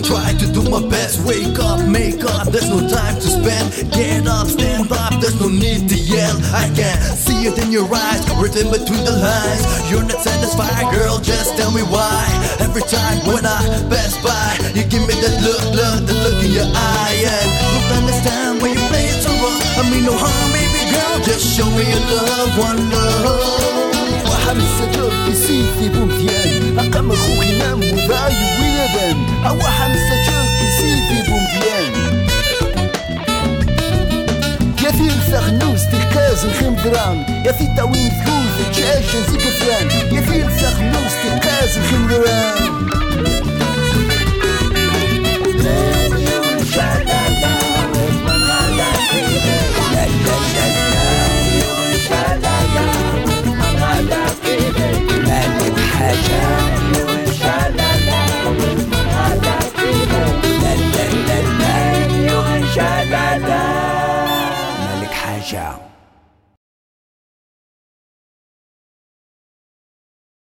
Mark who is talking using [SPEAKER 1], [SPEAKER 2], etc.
[SPEAKER 1] try to do my best. Wake up, make up, there's no time to spend. Get up, stand up, there's no need to yell. I can see it in your eyes, written between the lines. You're not satisfied, girl, just tell me why. Every time when I pass by, you give me that look in your eye. And don't understand why you play it so wrong. I mean no harm, baby girl, just show me your love, one love.
[SPEAKER 2] وحمل السجاد كيسيفي بومديان أقام خوخي نام وذاي ويدان وحمل السجاد كيسيفي بومديان يا في الفخنوس تلكاز نخيم دران يا في تاوين ثقول